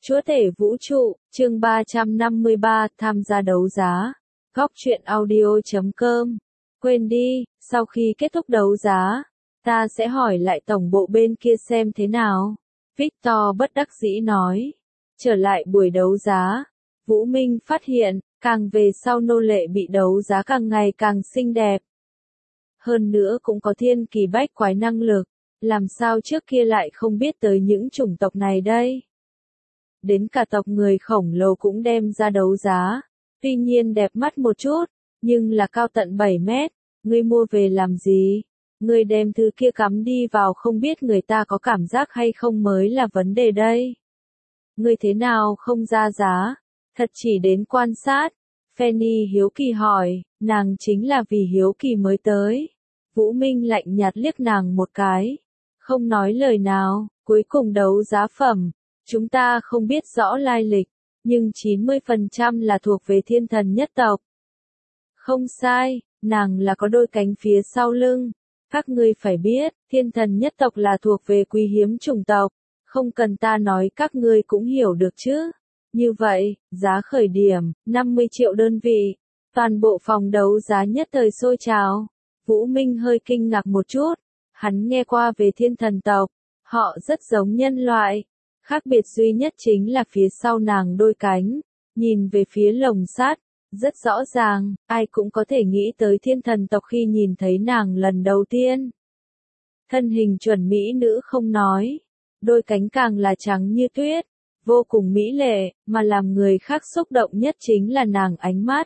Chúa tể vũ trụ, chương 353, tham gia đấu giá. Góc truyện audio.com. Quên đi, sau khi kết thúc đấu giá, ta sẽ hỏi lại tổng bộ bên kia xem thế nào. Victor bất đắc dĩ nói. Trở lại buổi đấu giá, Vũ Minh phát hiện, càng về sau nô lệ bị đấu giá càng ngày càng xinh đẹp. Hơn nữa cũng có thiên kỳ bách quái năng lực, làm sao trước kia lại không biết tới những chủng tộc này đây. Đến cả tộc người khổng lồ cũng đem ra đấu giá, tuy nhiên đẹp mắt một chút, nhưng là cao tận 7 mét, ngươi mua về làm gì? Ngươi đem thứ kia cắm đi vào không biết người ta có cảm giác hay không mới là vấn đề đây. Ngươi thế nào không ra giá? Thật chỉ đến quan sát. Fanny hiếu kỳ hỏi, nàng chính là vì hiếu kỳ mới tới. Vũ Minh lạnh nhạt liếc nàng một cái, không nói lời nào. Cuối cùng đấu giá phẩm, chúng ta không biết rõ lai lịch, nhưng 90% là thuộc về thiên thần nhất tộc. Không sai, nàng là có đôi cánh phía sau lưng. Các ngươi phải biết, thiên thần nhất tộc là thuộc về quý hiếm chủng tộc, không cần ta nói các ngươi cũng hiểu được chứ. Như vậy, giá khởi điểm, 50 triệu đơn vị. Toàn bộ phòng đấu giá nhất thời sôi trào. Vũ Minh hơi kinh ngạc một chút, hắn nghe qua về thiên thần tộc, họ rất giống nhân loại. Khác biệt duy nhất chính là phía sau nàng đôi cánh, nhìn về phía lồng sắt, rất rõ ràng, ai cũng có thể nghĩ tới thiên thần tộc khi nhìn thấy nàng lần đầu tiên. Thân hình chuẩn mỹ nữ không nói, đôi cánh càng là trắng như tuyết, vô cùng mỹ lệ, mà làm người khác xúc động nhất chính là nàng ánh mắt.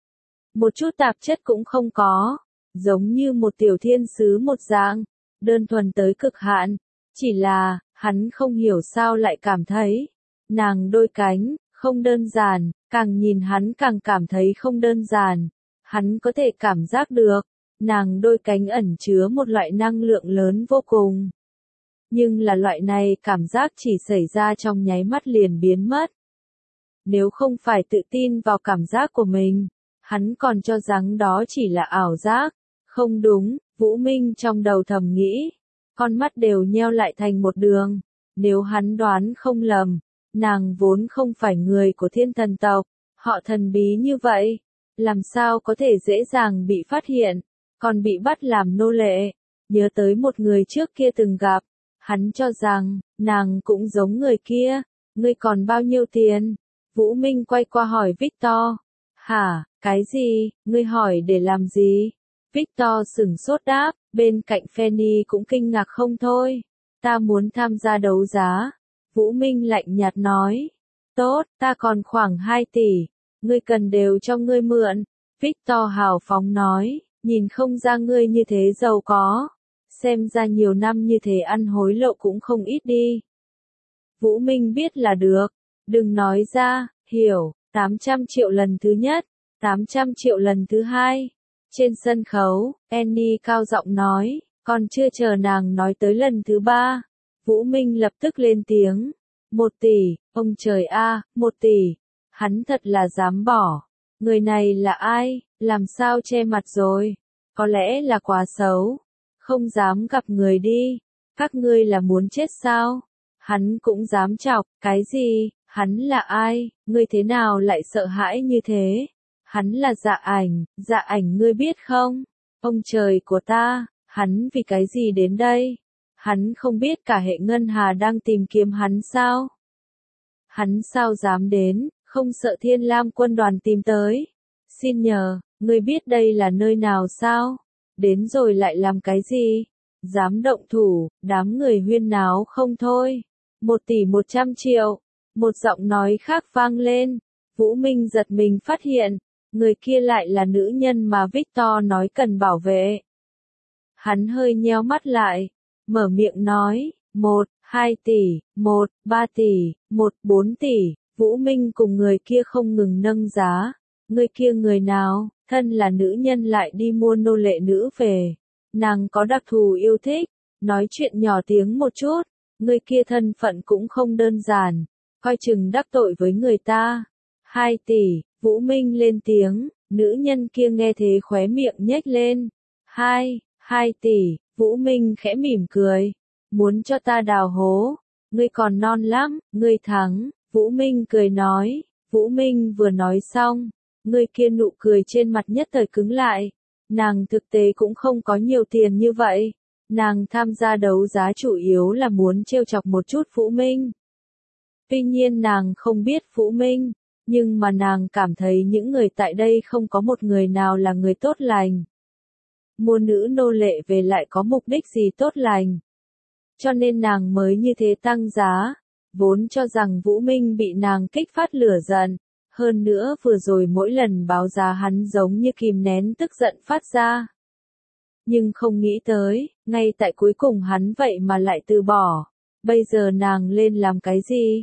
Một chút tạp chất cũng không có, giống như một tiểu thiên sứ một dạng, đơn thuần tới cực hạn, chỉ là, hắn không hiểu sao lại cảm thấy, nàng đôi cánh, không đơn giản, càng nhìn hắn càng cảm thấy không đơn giản, hắn có thể cảm giác được, nàng đôi cánh ẩn chứa một loại năng lượng lớn vô cùng. Nhưng là loại này cảm giác chỉ xảy ra trong nháy mắt liền biến mất. Nếu không phải tự tin vào cảm giác của mình, hắn còn cho rằng đó chỉ là ảo giác. Không đúng, Vũ Minh trong đầu thầm nghĩ, con mắt đều nheo lại thành một đường. Nếu hắn đoán không lầm, nàng vốn không phải người của thiên thần tộc, họ thần bí như vậy, làm sao có thể dễ dàng bị phát hiện, còn bị bắt làm nô lệ. Nhớ tới một người trước kia từng gặp, hắn cho rằng, nàng cũng giống người kia, ngươi còn bao nhiêu tiền? Vũ Minh quay qua hỏi Victor. Hả, cái gì, ngươi hỏi để làm gì? Victor sửng sốt đáp, bên cạnh Fanny cũng kinh ngạc không thôi. Ta muốn tham gia đấu giá. Vũ Minh lạnh nhạt nói. Tốt, ta còn khoảng 2 tỷ. Ngươi cần đều cho ngươi mượn. Victor hào phóng nói, nhìn không ra ngươi như thế giàu có. Xem ra nhiều năm như thế ăn hối lộ cũng không ít đi. Vũ Minh biết là được. Đừng nói ra, hiểu, 800 triệu lần thứ nhất, 800 triệu lần thứ hai. Trên sân khấu, Annie cao giọng nói, còn chưa chờ nàng nói tới lần thứ ba. Vũ Minh lập tức lên tiếng. 1 tỷ, ông trời a, 1 tỷ. Hắn thật là dám bỏ. Người này là ai, làm sao che mặt rồi? Có lẽ là quá xấu. Không dám gặp người đi. Các ngươi là muốn chết sao? Hắn cũng dám chọc, cái gì? Hắn là ai? Ngươi thế nào lại sợ hãi như thế? Hắn là Dạ Ảnh ngươi biết không? Ông trời của ta, hắn vì cái gì đến đây? Hắn không biết cả hệ ngân hà đang tìm kiếm hắn sao? Hắn sao dám đến, không sợ Thiên Lam quân đoàn tìm tới? Xin nhờ, ngươi biết đây là nơi nào sao? Đến rồi lại làm cái gì? Dám động thủ, đám người huyên náo không thôi. 1 tỷ 100 triệu. Một giọng nói khác vang lên. Vũ Minh giật mình phát hiện, người kia lại là nữ nhân mà Victor nói cần bảo vệ. Hắn hơi nheo mắt lại, mở miệng nói, 1, 2 tỷ, 1, 3 tỷ, 1, 4 tỷ, Vũ Minh cùng người kia không ngừng nâng giá. Người kia người nào, thân là nữ nhân lại đi mua nô lệ nữ về. Nàng có đặc thù yêu thích, nói chuyện nhỏ tiếng một chút, người kia thân phận cũng không đơn giản, coi chừng đắc tội với người ta. 2 tỷ, Vũ Minh lên tiếng, nữ nhân kia nghe thế khóe miệng nhếch lên. 2 tỷ, Vũ Minh khẽ mỉm cười. Muốn cho ta đào hố, ngươi còn non lắm, ngươi thắng. Vũ Minh cười nói. Vũ Minh vừa nói xong, người kia nụ cười trên mặt nhất thời cứng lại. Nàng thực tế cũng không có nhiều tiền như vậy. Nàng tham gia đấu giá chủ yếu là muốn trêu chọc một chút Vũ Minh. Tuy nhiên nàng không biết Vũ Minh, nhưng mà nàng cảm thấy những người tại đây không có một người nào là người tốt lành. Mua nữ nô lệ về lại có mục đích gì tốt lành. Cho nên nàng mới như thế tăng giá, vốn cho rằng Vũ Minh bị nàng kích phát lửa giận. Hơn nữa vừa rồi mỗi lần báo giá hắn giống như kìm nén tức giận phát ra. Nhưng không nghĩ tới, ngay tại cuối cùng hắn vậy mà lại từ bỏ. Bây giờ nàng lên làm cái gì?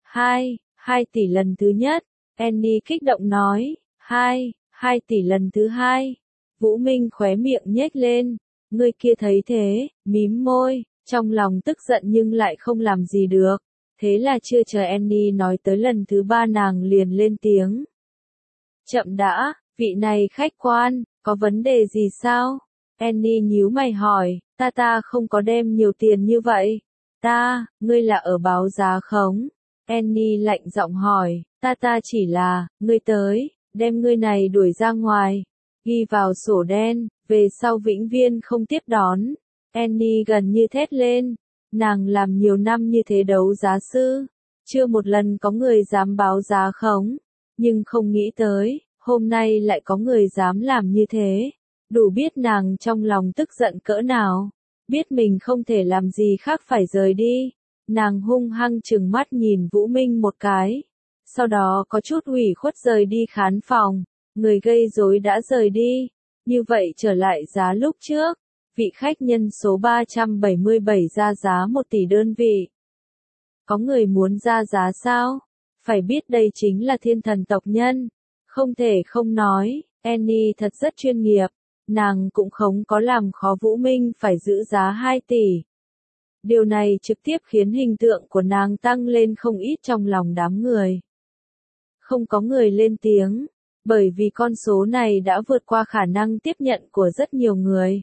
2 tỷ lần thứ nhất. Annie kích động nói. 2 tỷ lần thứ hai. Vũ Minh khóe miệng nhếch lên. Người kia thấy thế, mím môi, trong lòng tức giận nhưng lại không làm gì được. Thế là chưa chờ Annie nói tới lần thứ ba nàng liền lên tiếng. Chậm đã, vị này khách quan, có vấn đề gì sao? Annie nhíu mày hỏi, ta không có đem nhiều tiền như vậy. Ngươi là ở báo giá khống? Annie lạnh giọng hỏi, ta chỉ là, ngươi tới, đem ngươi này đuổi ra ngoài, ghi vào sổ đen, về sau vĩnh viễn không tiếp đón. Annie gần như thét lên, nàng làm nhiều năm như thế đấu giá sư, chưa một lần có người dám báo giá khống, nhưng không nghĩ tới, hôm nay lại có người dám làm như thế, đủ biết nàng trong lòng tức giận cỡ nào, biết mình không thể làm gì khác phải rời đi. Nàng hung hăng trừng mắt nhìn Vũ Minh một cái, sau đó có chút ủy khuất rời đi khán phòng, người gây rối đã rời đi, như vậy trở lại giá lúc trước, vị khách nhân số 377 ra giá 1 tỷ đơn vị. Có người muốn ra giá sao? Phải biết đây chính là thiên thần tộc nhân, không thể không nói, Annie thật rất chuyên nghiệp, nàng cũng không có làm khó Vũ Minh phải giữ giá 2 tỷ. Điều này trực tiếp khiến hình tượng của nàng tăng lên không ít trong lòng đám người. Không có người lên tiếng, bởi vì con số này đã vượt qua khả năng tiếp nhận của rất nhiều người.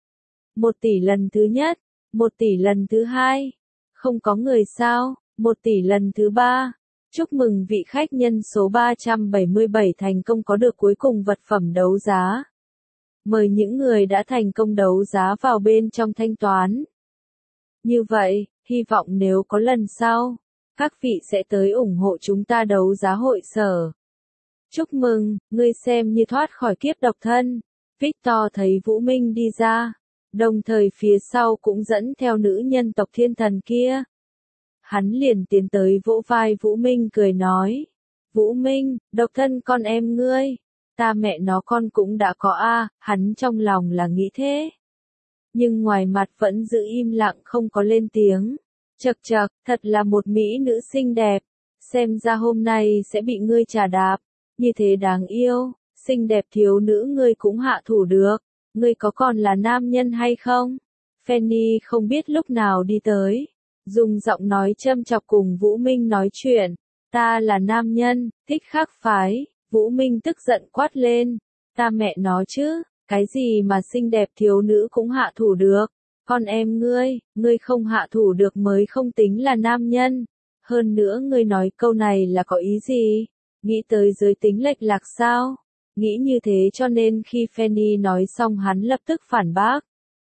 1 tỷ lần thứ nhất, 1 tỷ lần thứ hai, không có người sao, 1 tỷ lần thứ ba. Chúc mừng vị khách nhân số 377 thành công có được cuối cùng vật phẩm đấu giá. Mời những người đã thành công đấu giá vào bên trong thanh toán. Như vậy, hy vọng nếu có lần sau, các vị sẽ tới ủng hộ chúng ta đấu giá hội sở. Chúc mừng, ngươi xem như thoát khỏi kiếp độc thân. Victor thấy Vũ Minh đi ra, đồng thời phía sau cũng dẫn theo nữ nhân tộc thiên thần kia. Hắn liền tiến tới vỗ vai Vũ Minh cười nói. Vũ Minh, độc thân con em ngươi, ta mẹ nó con cũng đã có hắn trong lòng là nghĩ thế. Nhưng ngoài mặt vẫn giữ im lặng không có lên tiếng. Chậc chậc, thật là một mỹ nữ xinh đẹp. Xem ra hôm nay sẽ bị ngươi trà đạp. Như thế đáng yêu, xinh đẹp thiếu nữ ngươi cũng hạ thủ được. Ngươi có còn là nam nhân hay không? Fanny không biết lúc nào đi tới. Dùng giọng nói châm chọc cùng Vũ Minh nói chuyện. Ta là nam nhân, thích khác phái. Vũ Minh tức giận quát lên. Ta mẹ nó chứ, cái gì mà xinh đẹp thiếu nữ cũng hạ thủ được. Con em ngươi không hạ thủ được mới không tính là nam nhân. Hơn nữa ngươi nói câu này là có ý gì? Nghĩ tới giới tính lệch lạc sao? Nghĩ như thế cho nên khi Fanny nói xong hắn lập tức phản bác.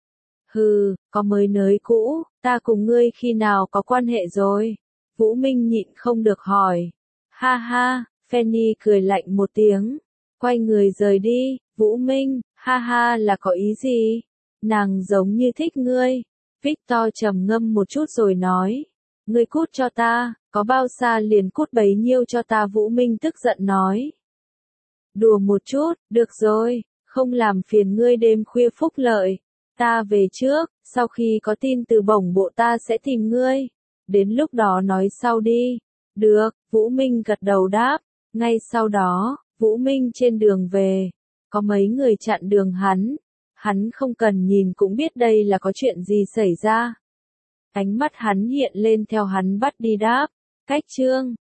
Hừ, có mới nới cũ, ta cùng ngươi khi nào có quan hệ rồi? Vũ Minh nhịn không được hỏi. Ha ha, Fanny cười lạnh một tiếng. Quay người rời đi, Vũ Minh, ha ha là có ý gì? Nàng giống như thích ngươi. Victor trầm ngâm một chút rồi nói. Ngươi cút cho ta, có bao xa liền cút bấy nhiêu cho ta. Vũ Minh tức giận nói. Đùa một chút, được rồi, không làm phiền ngươi đêm khuya phúc lợi. Ta về trước, sau khi có tin từ bổng bộ ta sẽ tìm ngươi. Đến lúc đó nói sau đi. Được, Vũ Minh gật đầu đáp. Ngay sau đó, Vũ Minh trên đường về. Có mấy người chặn đường hắn. Hắn không cần nhìn cũng biết đây là có chuyện gì xảy ra. Ánh mắt hắn hiện lên theo hắn bắt đi đáp. Cách chương